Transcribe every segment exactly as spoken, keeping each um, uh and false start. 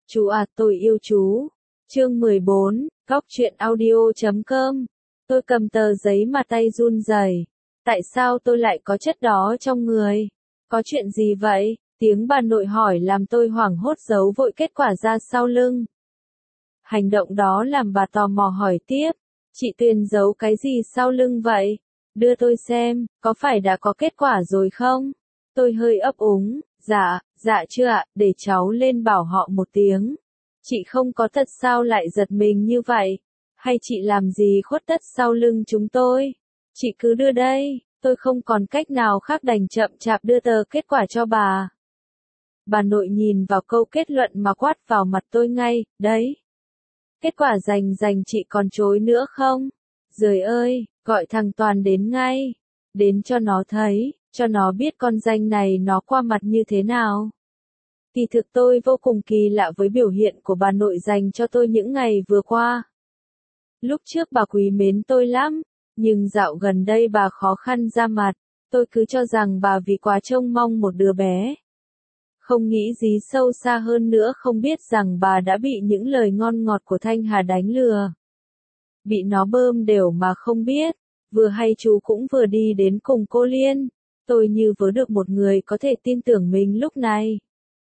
Chú à, tôi yêu chú. Chương mười bốn, góc truyện audio chấm com. Tôi cầm tờ giấy mà tay run rẩy. Tại sao tôi lại có chất đó trong người? Có chuyện gì vậy? Tiếng bà nội hỏi làm tôi hoảng hốt giấu vội kết quả ra sau lưng. Hành động đó làm bà tò mò hỏi tiếp. Chị Tuyền giấu cái gì sau lưng vậy? Đưa tôi xem, có phải đã có kết quả rồi không? Tôi hơi ấp úng. Dạ, dạ chưa ạ, để cháu lên bảo họ một tiếng. Chị không có thật sao lại giật mình như vậy? Hay chị làm gì khuất tất sau lưng chúng tôi? Chị cứ đưa đây, tôi không còn cách nào khác đành chậm chạp đưa tờ kết quả cho bà. Bà nội nhìn vào câu kết luận mà quát vào mặt tôi ngay, đấy. Kết quả dành dành chị còn chối nữa không? Giời ơi, gọi thằng Toàn đến ngay. Đến cho nó thấy, cho nó biết con danh này nó qua mặt như thế nào. Kỳ thực tôi vô cùng kỳ lạ với biểu hiện của bà nội dành cho tôi những ngày vừa qua. Lúc trước bà quý mến tôi lắm, nhưng dạo gần đây bà khó khăn ra mặt, tôi cứ cho rằng bà vì quá trông mong một đứa bé. Không nghĩ gì sâu xa hơn nữa, không biết rằng bà đã bị những lời ngon ngọt của Thanh Hà đánh lừa. Bị nó bơm đều mà không biết, vừa hay chú cũng vừa đi đến cùng cô Liên, tôi như vớ được một người có thể tin tưởng mình lúc này.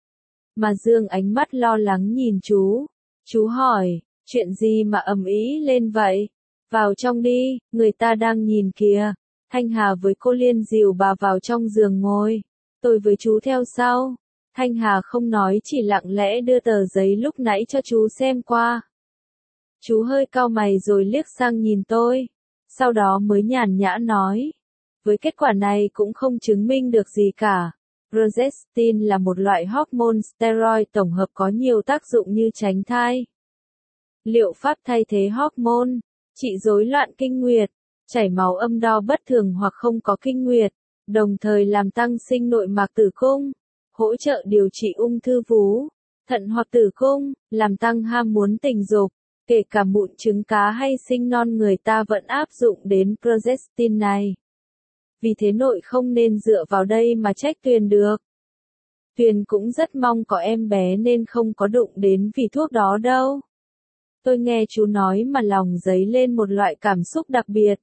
Mà dương ánh mắt lo lắng nhìn chú, chú hỏi, chuyện gì mà ầm ĩ lên vậy? Vào trong đi, người ta đang nhìn kìa. Thanh Hà với cô Liên dìu bà vào trong giường ngồi, tôi với chú theo sau. Thanh Hà không nói, chỉ lặng lẽ đưa tờ giấy lúc nãy cho chú xem qua. Chú hơi cau mày rồi liếc sang nhìn tôi, sau đó mới nhàn nhã nói, với kết quả này cũng không chứng minh được gì cả. Progestin là một loại hormone steroid tổng hợp có nhiều tác dụng như tránh thai. Liệu pháp thay thế hormone, trị rối loạn kinh nguyệt, chảy máu âm đo bất thường hoặc không có kinh nguyệt, đồng thời làm tăng sinh nội mạc tử cung, hỗ trợ điều trị ung thư vú, thận hoặc tử cung, làm tăng ham muốn tình dục, kể cả mụn trứng cá hay sinh non người ta vẫn áp dụng đến progestin này. Vì thế nội không nên dựa vào đây mà trách Tuyền được. Tuyền cũng rất mong có em bé nên không có đụng đến vị thuốc đó đâu. Tôi nghe chú nói mà lòng dấy lên một loại cảm xúc đặc biệt.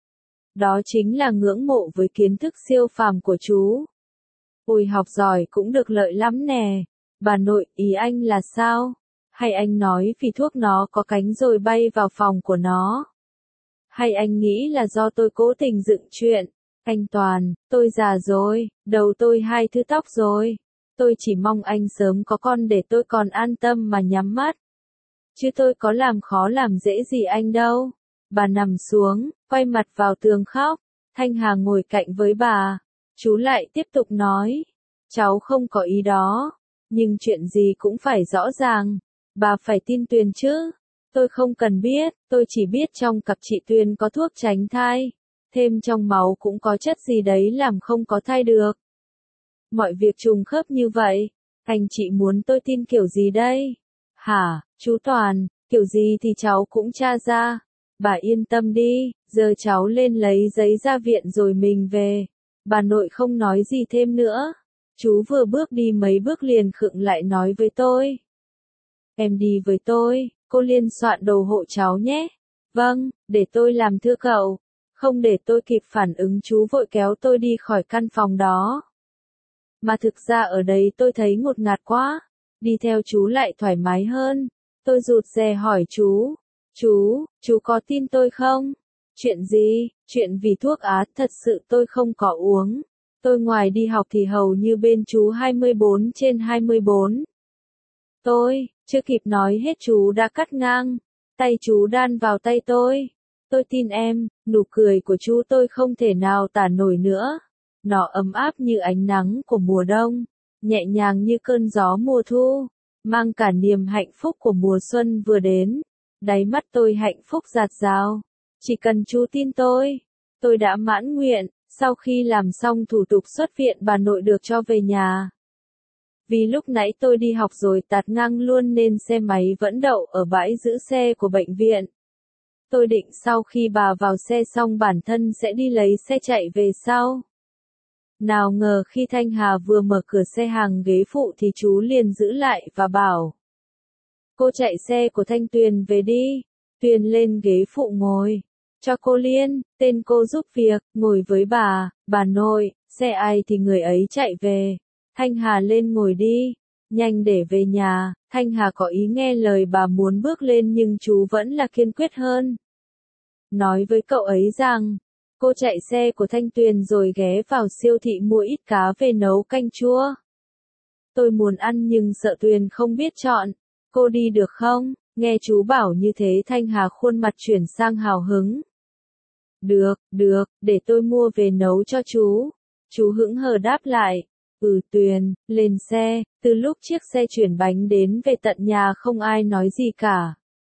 Đó chính là ngưỡng mộ với kiến thức siêu phàm của chú. Ôi học giỏi cũng được lợi lắm nè. Bà nội, ý anh là sao? Hay anh nói vì thuốc nó có cánh rồi bay vào phòng của nó? Hay anh nghĩ là do tôi cố tình dựng chuyện? Anh Toàn, tôi già rồi, đầu tôi hai thứ tóc rồi. Tôi chỉ mong anh sớm có con để tôi còn an tâm mà nhắm mắt. Chứ tôi có làm khó làm dễ gì anh đâu. Bà nằm xuống, quay mặt vào tường khóc. Thanh Hà ngồi cạnh với bà. Chú lại tiếp tục nói. Cháu không có ý đó. Nhưng chuyện gì cũng phải rõ ràng. Bà phải tin Tuyền chứ. Tôi không cần biết, tôi chỉ biết trong cặp chị Tuyền có thuốc tránh thai. Thêm trong máu cũng có chất gì đấy làm không có thai được. Mọi việc trùng khớp như vậy. Anh chị muốn tôi tin kiểu gì đây? Hả, chú Toàn, kiểu gì thì cháu cũng tra ra. Bà yên tâm đi, giờ cháu lên lấy giấy ra viện rồi mình về. Bà nội không nói gì thêm nữa. Chú vừa bước đi mấy bước liền khựng lại nói với tôi. Em đi với tôi, cô Liên soạn đồ hộ cháu nhé. Vâng, để tôi làm thưa cậu. Không để tôi kịp phản ứng chú vội kéo tôi đi khỏi căn phòng đó. Mà thực ra ở đây tôi thấy ngột ngạt quá. Đi theo chú lại thoải mái hơn. Tôi rụt rè hỏi chú. Chú, chú có tin tôi không? Chuyện gì? Chuyện vì thuốc á, thật sự tôi không có uống. Tôi ngoài đi học thì hầu như bên chú hai mươi bốn trên hai mươi bốn. Tôi, chưa kịp nói hết chú đã cắt ngang. Tay chú đan vào tay tôi. Tôi tin em, nụ cười của chú tôi không thể nào tả nổi nữa. Nó ấm áp như ánh nắng của mùa đông, nhẹ nhàng như cơn gió mùa thu, mang cả niềm hạnh phúc của mùa xuân vừa đến. Đáy mắt tôi hạnh phúc rạt rào. Chỉ cần chú tin tôi, tôi đã mãn nguyện. Sau khi làm xong thủ tục xuất viện bà nội được cho về nhà. Vì lúc nãy tôi đi học rồi tạt ngang luôn nên xe máy vẫn đậu ở bãi giữ xe của bệnh viện. Tôi định sau khi bà vào xe xong bản thân sẽ đi lấy xe chạy về sau. Nào ngờ khi Thanh Hà vừa mở cửa xe hàng ghế phụ thì chú liền giữ lại và bảo. Cô chạy xe của Thanh Tuyền về đi. Tuyền lên ghế phụ ngồi. Cho cô Liên, tên cô giúp việc, ngồi với bà, bà nội, xe ai thì người ấy chạy về. Thanh Hà lên ngồi đi. Nhanh để về nhà. Thanh Hà có ý nghe lời bà muốn bước lên nhưng chú vẫn là kiên quyết hơn. Nói với cậu ấy rằng, cô chạy xe của Thanh Tuyền rồi ghé vào siêu thị mua ít cá về nấu canh chua. Tôi muốn ăn nhưng sợ Tuyền không biết chọn. Cô đi được không? Nghe chú bảo như thế Thanh Hà khuôn mặt chuyển sang hào hứng. Được, được, để tôi mua về nấu cho chú. Chú hững hờ đáp lại. Ừ Tuyền, lên xe. Từ lúc chiếc xe chuyển bánh đến về tận nhà không ai nói gì cả.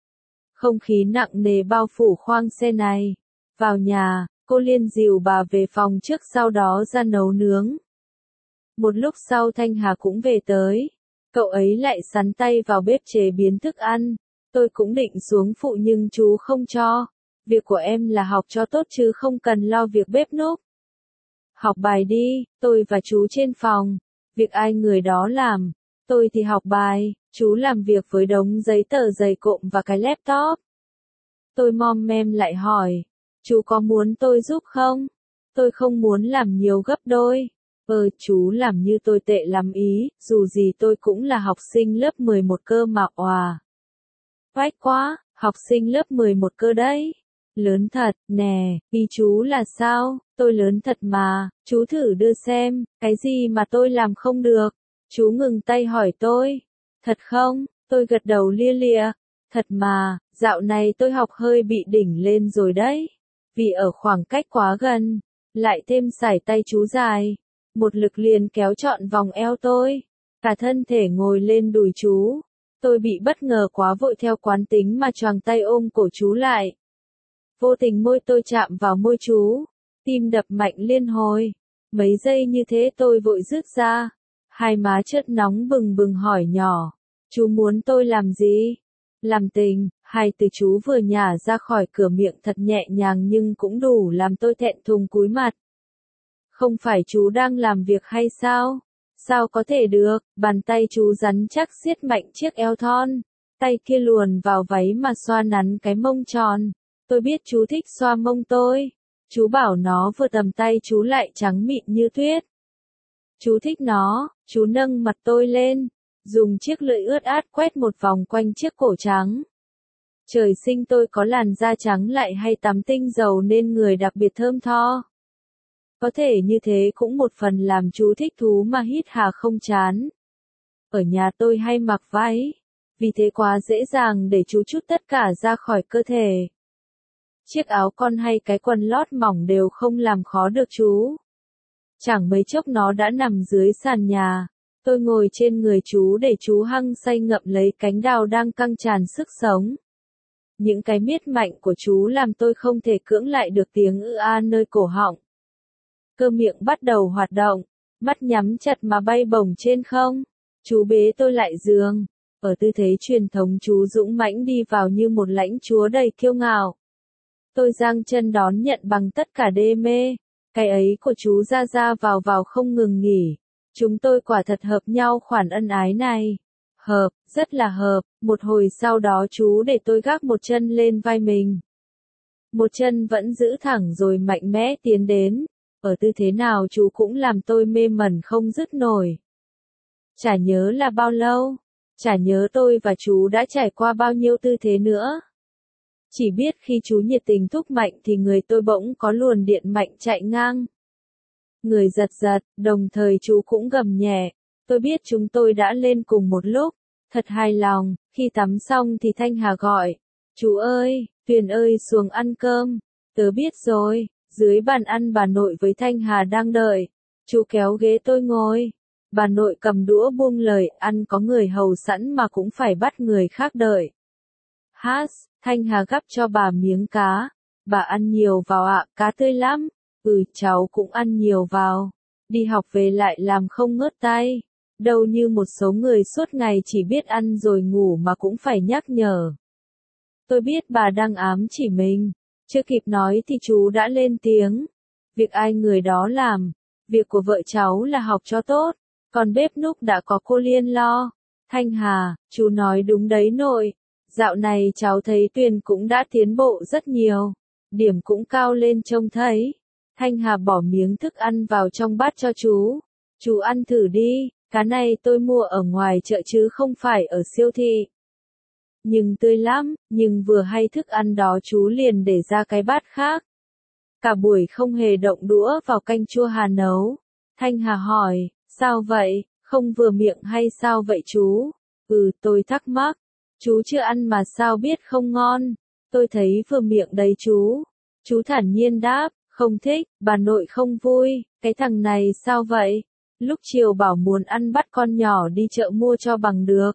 Không khí nặng nề bao phủ khoang xe này. Vào nhà, cô Liên dìu bà về phòng trước sau đó ra nấu nướng. Một lúc sau Thanh Hà cũng về tới. Cậu ấy lại sắn tay vào bếp chế biến thức ăn. Tôi cũng định xuống phụ nhưng chú không cho. Việc của em là học cho tốt chứ không cần lo việc bếp núc. Học bài đi, tôi và chú trên phòng. Việc ai người đó làm. Tôi thì học bài, chú làm việc với đống giấy tờ dày cộm và cái laptop. Tôi mom mem lại hỏi. Chú có muốn tôi giúp không? Tôi không muốn làm nhiều gấp đôi. Ờ, chú làm như tôi tệ lắm ý, dù gì tôi cũng là học sinh lớp mười một cơ mà òa. Vách quá, học sinh lớp mười một cơ đấy. Lớn thật, nè, ý chú là sao? Tôi lớn thật mà, chú thử đưa xem, cái gì mà tôi làm không được? Chú ngừng tay hỏi tôi. Thật không? Tôi gật đầu lia lịa. Thật mà, dạo này tôi học hơi bị đỉnh lên rồi đấy. Vì ở khoảng cách quá gần, lại thêm sải tay chú dài. Một lực liền kéo trọn vòng eo tôi. Cả thân thể ngồi lên đùi chú. Tôi bị bất ngờ quá vội theo quán tính mà choàng tay ôm cổ chú lại. Vô tình môi tôi chạm vào môi chú. Tim đập mạnh liên hồi. Mấy giây như thế tôi vội rước ra. Hai má chớt nóng bừng bừng hỏi nhỏ. Chú muốn tôi làm gì? Làm tình, hai từ chú vừa nhả ra khỏi cửa miệng thật nhẹ nhàng nhưng cũng đủ làm tôi thẹn thùng cúi mặt. Không phải chú đang làm việc hay sao? Sao có thể được, bàn tay chú rắn chắc siết mạnh chiếc eo thon. Tay kia luồn vào váy mà xoa nắn cái mông tròn. Tôi biết chú thích xoa mông tôi. Chú bảo nó vừa tầm tay chú lại trắng mịn như tuyết. Chú thích nó, chú nâng mặt tôi lên. Dùng chiếc lưỡi ướt át quét một vòng quanh chiếc cổ trắng. Trời sinh tôi có làn da trắng lại hay tắm tinh dầu nên người đặc biệt thơm tho. Có thể như thế cũng một phần làm chú thích thú mà hít hà không chán. Ở nhà tôi hay mặc váy, vì thế quá dễ dàng để chú trút tất cả ra khỏi cơ thể. Chiếc áo con hay cái quần lót mỏng đều không làm khó được chú. Chẳng mấy chốc nó đã nằm dưới sàn nhà. Tôi ngồi trên người chú để chú hăng say ngậm lấy cánh đào đang căng tràn sức sống. Những cái miết mạnh của chú làm tôi không thể cưỡng lại được tiếng ư a nơi cổ họng. Cơ miệng bắt đầu hoạt động, mắt nhắm chặt mà bay bổng trên không. Chú bế tôi lại giường. Ở tư thế truyền thống chú dũng mãnh đi vào như một lãnh chúa đầy kiêu ngạo. Tôi giang chân đón nhận bằng tất cả đê mê. Cái ấy của chú ra ra vào vào không ngừng nghỉ. Chúng tôi quả thật hợp nhau khoản ân ái này. Hợp, rất là hợp. Một hồi sau đó chú để tôi gác một chân lên vai mình. Một chân vẫn giữ thẳng rồi mạnh mẽ tiến đến. Ở tư thế nào chú cũng làm tôi mê mẩn không dứt nổi. Chả nhớ là bao lâu. Chả nhớ tôi và chú đã trải qua bao nhiêu tư thế nữa. Chỉ biết khi chú nhiệt tình thúc mạnh thì người tôi bỗng có luồng điện mạnh chạy ngang. Người giật giật, đồng thời chú cũng gầm nhẹ. Tôi biết chúng tôi đã lên cùng một lúc. Thật hài lòng, khi tắm xong thì Thanh Hà gọi. Chú ơi, Tuyền ơi xuống ăn cơm. Tớ biết rồi, dưới bàn ăn bà nội với Thanh Hà đang đợi. Chú kéo ghế tôi ngồi. Bà nội cầm đũa buông lời, ăn có người hầu sẵn mà cũng phải bắt người khác đợi. Hát, Thanh Hà gắp cho bà miếng cá. Bà ăn nhiều vào ạ, cá tươi lắm. Ừ, cháu cũng ăn nhiều vào. Đi học về lại làm không ngớt tay. Đâu như một số người suốt ngày chỉ biết ăn rồi ngủ mà cũng phải nhắc nhở. Tôi biết bà đang ám chỉ mình. Chưa kịp nói thì chú đã lên tiếng. Việc ai người đó làm. Việc của vợ cháu là học cho tốt. Còn bếp núc đã có cô Liên lo. Thanh Hà, chú nói đúng đấy nội. Dạo này cháu thấy Tuyền cũng đã tiến bộ rất nhiều. Điểm cũng cao lên trông thấy. Thanh Hà bỏ miếng thức ăn vào trong bát cho chú. Chú ăn thử đi, cá này tôi mua ở ngoài chợ chứ không phải ở siêu thị. Nhưng tươi lắm, nhưng vừa hay thức ăn đó chú liền để ra cái bát khác. Cả buổi không hề động đũa vào canh chua Hà nấu. Thanh Hà hỏi, sao vậy, không vừa miệng hay sao vậy chú? Ừ, tôi thắc mắc. Chú chưa ăn mà sao biết không ngon? Tôi thấy vừa miệng đấy chú. Chú thản nhiên đáp, không thích, bà nội không vui, cái thằng này sao vậy? Lúc chiều bảo muốn ăn bắt con nhỏ đi chợ mua cho bằng được.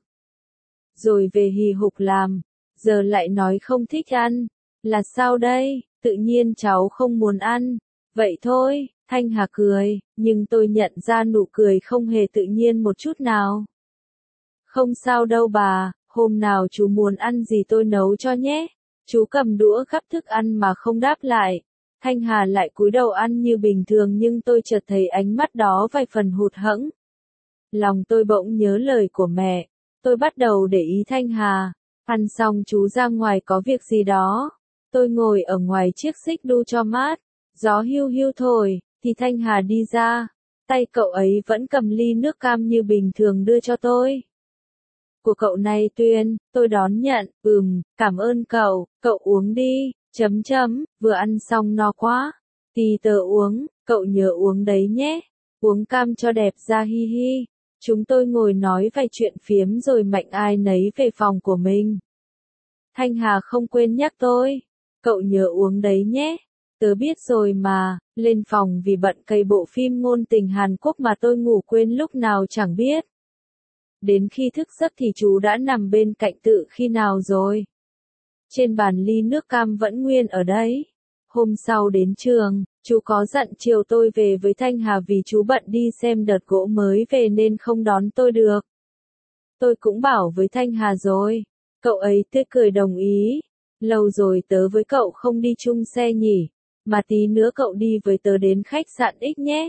Rồi về hì hục làm, giờ lại nói không thích ăn. Là sao đây? Tự nhiên cháu không muốn ăn. Vậy thôi, Thanh Hà cười, nhưng tôi nhận ra nụ cười không hề tự nhiên một chút nào. Không sao đâu bà, hôm nào chú muốn ăn gì tôi nấu cho nhé. Chú cầm đũa gắp thức ăn mà không đáp lại. Thanh Hà lại cúi đầu ăn như bình thường nhưng tôi chợt thấy ánh mắt đó vài phần hụt hẫng. Lòng tôi bỗng nhớ lời của mẹ. Tôi bắt đầu để ý Thanh Hà. Ăn xong chú ra ngoài có việc gì đó. Tôi ngồi ở ngoài chiếc xích đu cho mát. Gió hiu hiu thổi, thì Thanh Hà đi ra. Tay cậu ấy vẫn cầm ly nước cam như bình thường đưa cho tôi. Của cậu này Tuyền, tôi đón nhận, ừm, cảm ơn cậu, cậu uống đi, chấm chấm, vừa ăn xong no quá. Thì tớ uống, cậu nhớ uống đấy nhé. Uống cam cho đẹp da hi hi. Chúng tôi ngồi nói vài chuyện phiếm rồi mạnh ai nấy về phòng của mình. Thanh Hà không quên nhắc tôi. Cậu nhớ uống đấy nhé. Tớ biết rồi mà, lên phòng vì bận cày bộ phim ngôn tình Hàn Quốc mà tôi ngủ quên lúc nào chẳng biết. Đến khi thức giấc thì chú đã nằm bên cạnh tự khi nào rồi. Trên bàn ly nước cam vẫn nguyên ở đấy. Hôm sau đến trường, chú có dặn chiều tôi về với Thanh Hà vì chú bận đi xem đợt gỗ mới về nên không đón tôi được. Tôi cũng bảo với Thanh Hà rồi. Cậu ấy tươi cười đồng ý. Lâu rồi tớ với cậu không đi chung xe nhỉ. Mà tí nữa cậu đi với tớ đến khách sạn X nhé.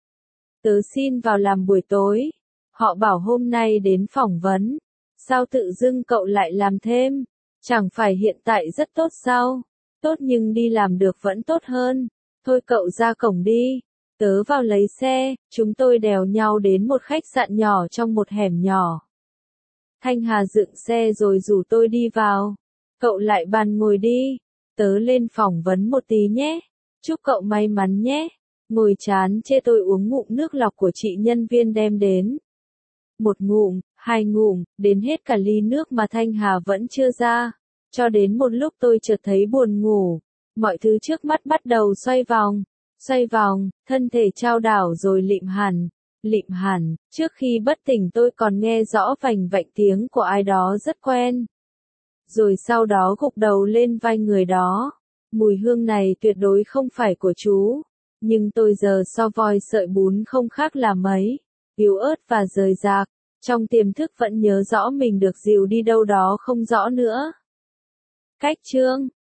Tớ xin vào làm buổi tối. Họ bảo hôm nay đến phỏng vấn. Sao tự dưng cậu lại làm thêm? Chẳng phải hiện tại rất tốt sao? Tốt nhưng đi làm được vẫn tốt hơn. Thôi cậu ra cổng đi. Tớ vào lấy xe, chúng tôi đèo nhau đến một khách sạn nhỏ trong một hẻm nhỏ. Thanh Hà dựng xe rồi rủ tôi đi vào. Cậu lại bàn ngồi đi. Tớ lên phỏng vấn một tí nhé. Chúc cậu may mắn nhé. Ngồi chán chê tôi uống ngụm nước lọc của chị nhân viên đem đến. Một ngụm, hai ngụm, đến hết cả ly nước mà Thanh Hà vẫn chưa ra. Cho đến một lúc tôi chợt thấy buồn ngủ. Mọi thứ trước mắt bắt đầu xoay vòng. Xoay vòng, thân thể chao đảo rồi lịm hẳn. Lịm hẳn, trước khi bất tỉnh tôi còn nghe rõ vành vạnh tiếng của ai đó rất quen. Rồi sau đó gục đầu lên vai người đó. Mùi hương này tuyệt đối không phải của chú. Nhưng tôi giờ so voi sợi bún không khác là mấy. Yếu ớt và rời rạc. Trong tiềm thức vẫn nhớ rõ mình được dìu đi đâu đó không rõ nữa. Cách chương